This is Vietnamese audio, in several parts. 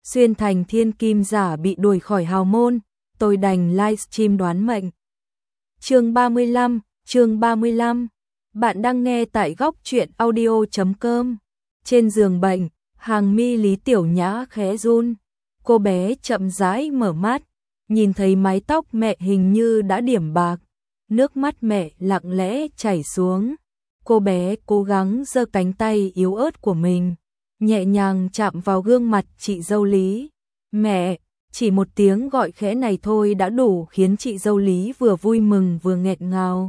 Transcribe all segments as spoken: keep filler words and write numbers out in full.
xuyên thành thiên kim giả bị đuổi khỏi hào môn, tôi đành livestream đoán mệnh. Chương ba mươi lăm, chương ba mươi lăm. Bạn đang nghe tại góc truyện audio chấm com. Trên giường bệnh, hàng mi Lý Tiểu Nhã khẽ run. Cô bé chậm rãi mở mắt, nhìn thấy mái tóc mẹ hình như đã điểm bạc, nước mắt mẹ lặng lẽ chảy xuống. Cô bé cố gắng giơ cánh tay yếu ớt của mình, nhẹ nhàng chạm vào gương mặt chị dâu Lý. Mẹ, chỉ một tiếng gọi khẽ này thôi đã đủ khiến chị dâu Lý vừa vui mừng vừa nghẹn ngào.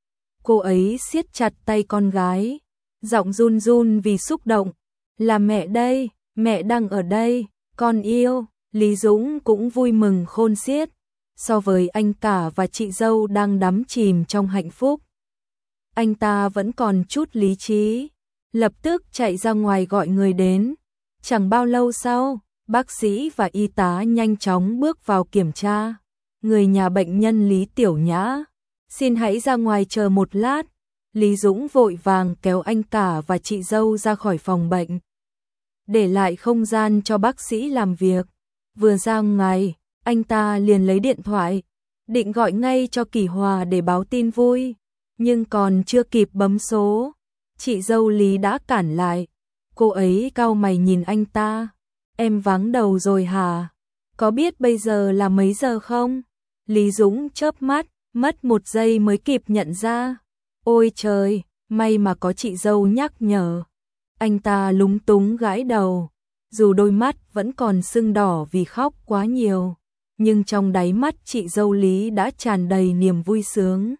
Cô ấy siết chặt tay con gái, giọng run run vì xúc động. Là mẹ đây, mẹ đang ở đây, con yêu. Lý Dũng cũng vui mừng khôn xiết, so với anh cả và chị dâu đang đắm chìm trong hạnh phúc. Anh ta vẫn còn chút lý trí, lập tức chạy ra ngoài gọi người đến. Chẳng bao lâu sau, bác sĩ và y tá nhanh chóng bước vào kiểm tra. Người nhà bệnh nhân Lý Tiểu Nhã, xin hãy ra ngoài chờ một lát. Lý Dũng vội vàng kéo anh cả và chị dâu ra khỏi phòng bệnh, để lại không gian cho bác sĩ làm việc. Vừa ra ngoài, anh ta liền lấy điện thoại, định gọi ngay cho Kỳ Hòa để báo tin vui, nhưng còn chưa kịp bấm số, chị dâu Lý đã cản lại. Cô ấy cau mày nhìn anh ta. Em vắng đầu rồi hả? Có biết bây giờ là mấy giờ không? Lý Dũng chớp mắt, mất một giây mới kịp nhận ra. Ôi trời, may mà có chị dâu nhắc nhở. Anh ta lúng túng gãi đầu, dù đôi mắt vẫn còn sưng đỏ vì khóc quá nhiều, nhưng trong đáy mắt chị dâu Lý đã tràn đầy niềm vui sướng.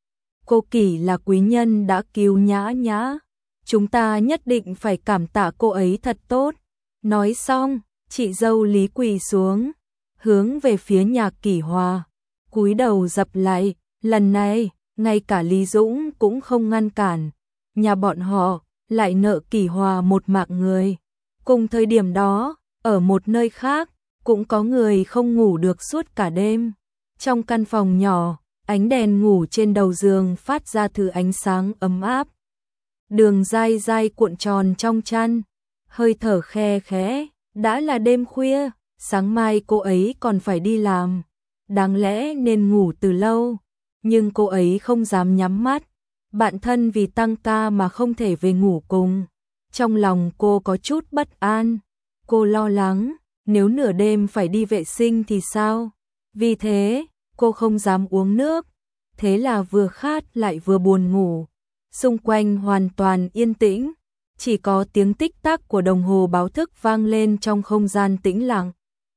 Cô Kỳ là quý nhân đã cứu Nhã Nhã, chúng ta nhất định phải cảm tạ cô ấy thật tốt. Nói xong, chị dâu Lý quỳ xuống, hướng về phía nhà Kỳ Hòa, cúi đầu dập lại. Lần này, ngay cả Lý Dũng cũng không ngăn cản, nhà bọn họ lại nợ Kỳ Hòa một mạng người. Cùng thời điểm đó, ở một nơi khác, cũng có người không ngủ được suốt cả đêm. Trong căn phòng nhỏ, ánh đèn ngủ trên đầu giường phát ra thứ ánh sáng ấm áp. Đường dai dai cuộn tròn trong chăn, hơi thở khe khẽ. Đã là đêm khuya, sáng mai cô ấy còn phải đi làm, đáng lẽ nên ngủ từ lâu, nhưng cô ấy không dám nhắm mắt. Bạn thân vì tăng ca mà không thể về ngủ cùng. Trong lòng cô có chút bất an, cô lo lắng nếu nửa đêm phải đi vệ sinh thì sao. Vì thế, cô không dám uống nước, thế là vừa khát lại vừa buồn ngủ. Xung quanh hoàn toàn yên tĩnh, chỉ có tiếng tích tắc của đồng hồ báo thức vang lên trong không gian tĩnh lặng.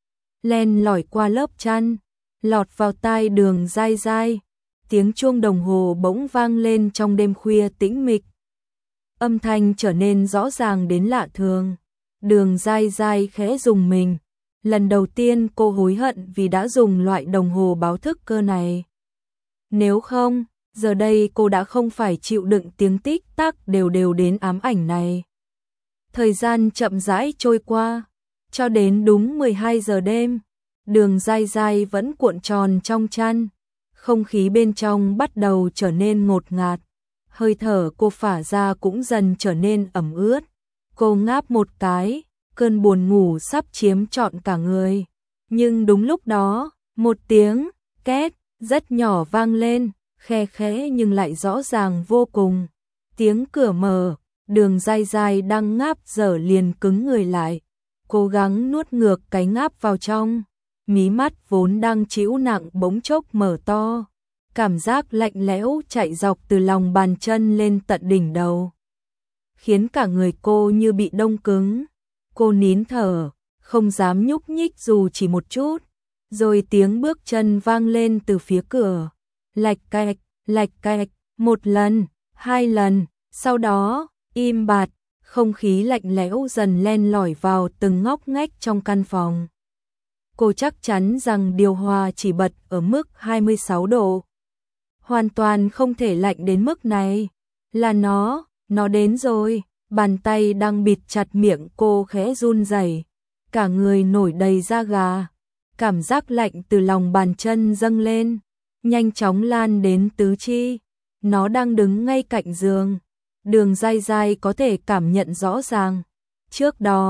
Len lỏi qua lớp chăn, lọt vào tai Đường dai dai. Tiếng chuông đồng hồ bỗng vang lên trong đêm khuya tĩnh mịch. Âm thanh trở nên rõ ràng đến lạ thường. Đường dai dai khẽ rùng mình. Lần đầu tiên cô hối hận vì đã dùng loại đồng hồ báo thức cơ này. Nếu không, giờ đây cô đã không phải chịu đựng tiếng tích tắc đều đều đến ám ảnh này. Thời gian chậm rãi trôi qua, cho đến đúng mười hai giờ đêm, Đường dai dai vẫn cuộn tròn trong chăn. Không khí bên trong bắt đầu trở nên ngột ngạt, hơi thở cô phả ra cũng dần trở nên ẩm ướt. Cô ngáp một cái, cơn buồn ngủ sắp chiếm trọn cả người. Nhưng đúng lúc đó, một tiếng két rất nhỏ vang lên, khe khẽ nhưng lại rõ ràng vô cùng. Tiếng cửa mở, Đường dai dai đang ngáp dở liền cứng người lại, cố gắng nuốt ngược cái ngáp vào trong. Mí mắt vốn đang trĩu nặng bỗng chốc mở to, cảm giác lạnh lẽo chạy dọc từ lòng bàn chân lên tận đỉnh đầu, khiến cả người cô như bị đông cứng. Cô nín thở, không dám nhúc nhích dù chỉ một chút. Rồi tiếng bước chân vang lên từ phía cửa, lạch cạch, lạch cạch, một lần, hai lần, sau đó im bặt, không khí lạnh lẽo dần len lỏi vào từng ngóc ngách trong căn phòng. Cô chắc chắn rằng điều hòa chỉ bật ở mức hai mươi sáu độ. Hoàn toàn không thể lạnh đến mức này. Là nó, nó đến rồi. Bàn tay đang bịt chặt miệng cô khẽ run rẩy, cả người nổi đầy da gà. Cảm giác lạnh từ lòng bàn chân dâng lên, nhanh chóng lan đến tứ chi. Nó đang đứng ngay cạnh giường. Đường dai dai có thể cảm nhận rõ ràng. Trước đó,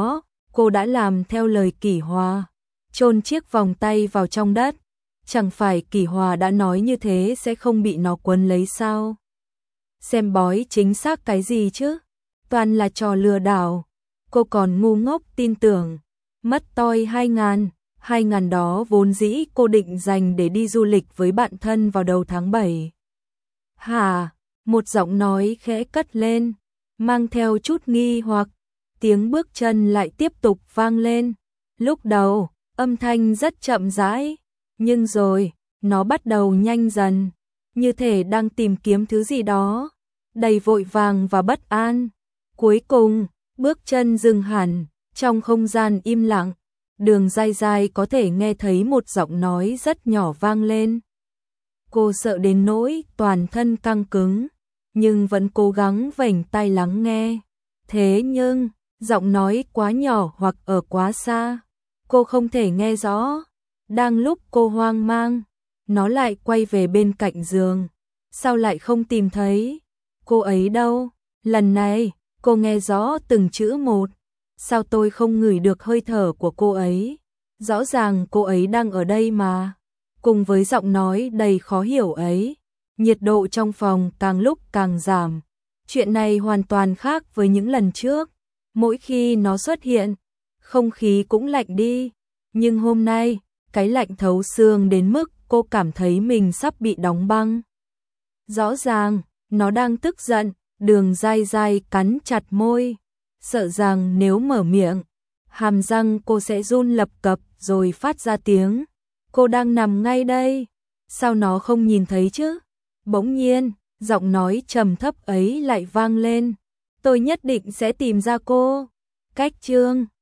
cô đã làm theo lời Kỷ Hòa, chôn chiếc vòng tay vào trong đất. Chẳng phải Kỷ Hòa đã nói như thế sẽ không bị nó quấn lấy sao? Xem bói chính xác cái gì chứ? Toàn là trò lừa đảo. Cô còn ngu ngốc tin tưởng. Mất toi hai ngàn, hai ngàn đó vốn dĩ cô định dành để đi du lịch với bạn thân vào đầu tháng bảy. Hả? Một giọng nói khẽ cất lên, mang theo chút nghi hoặc. Tiếng bước chân lại tiếp tục vang lên. Lúc đầu, âm thanh rất chậm rãi, nhưng rồi, nó bắt đầu nhanh dần, như thể đang tìm kiếm thứ gì đó, đầy vội vàng và bất an. Cuối cùng, bước chân dừng hẳn, trong không gian im lặng, Đường Giai Giai có thể nghe thấy một giọng nói rất nhỏ vang lên. Cô sợ đến nỗi toàn thân căng cứng, nhưng vẫn cố gắng vểnh tai lắng nghe. Thế nhưng, giọng nói quá nhỏ hoặc ở quá xa, cô không thể nghe rõ. Đang lúc cô hoang mang, nó lại quay về bên cạnh giường. Sao lại không tìm thấy? Cô ấy đâu? Lần này, cô nghe rõ từng chữ một. Sao tôi không ngửi được hơi thở của cô ấy? Rõ ràng cô ấy đang ở đây mà. Cùng với giọng nói đầy khó hiểu ấy, nhiệt độ trong phòng càng lúc càng giảm. Chuyện này hoàn toàn khác với những lần trước. Mỗi khi nó xuất hiện, không khí cũng lạnh đi. Nhưng hôm nay, cái lạnh thấu xương đến mức cô cảm thấy mình sắp bị đóng băng. Rõ ràng, nó đang tức giận. Đường Giai Giai cắn chặt môi, sợ rằng nếu mở miệng, hàm răng cô sẽ run lập cập rồi phát ra tiếng. Cô đang nằm ngay đây, sao nó không nhìn thấy chứ? Bỗng nhiên, giọng nói trầm thấp ấy lại vang lên. Tôi nhất định sẽ tìm ra cô. Cách chương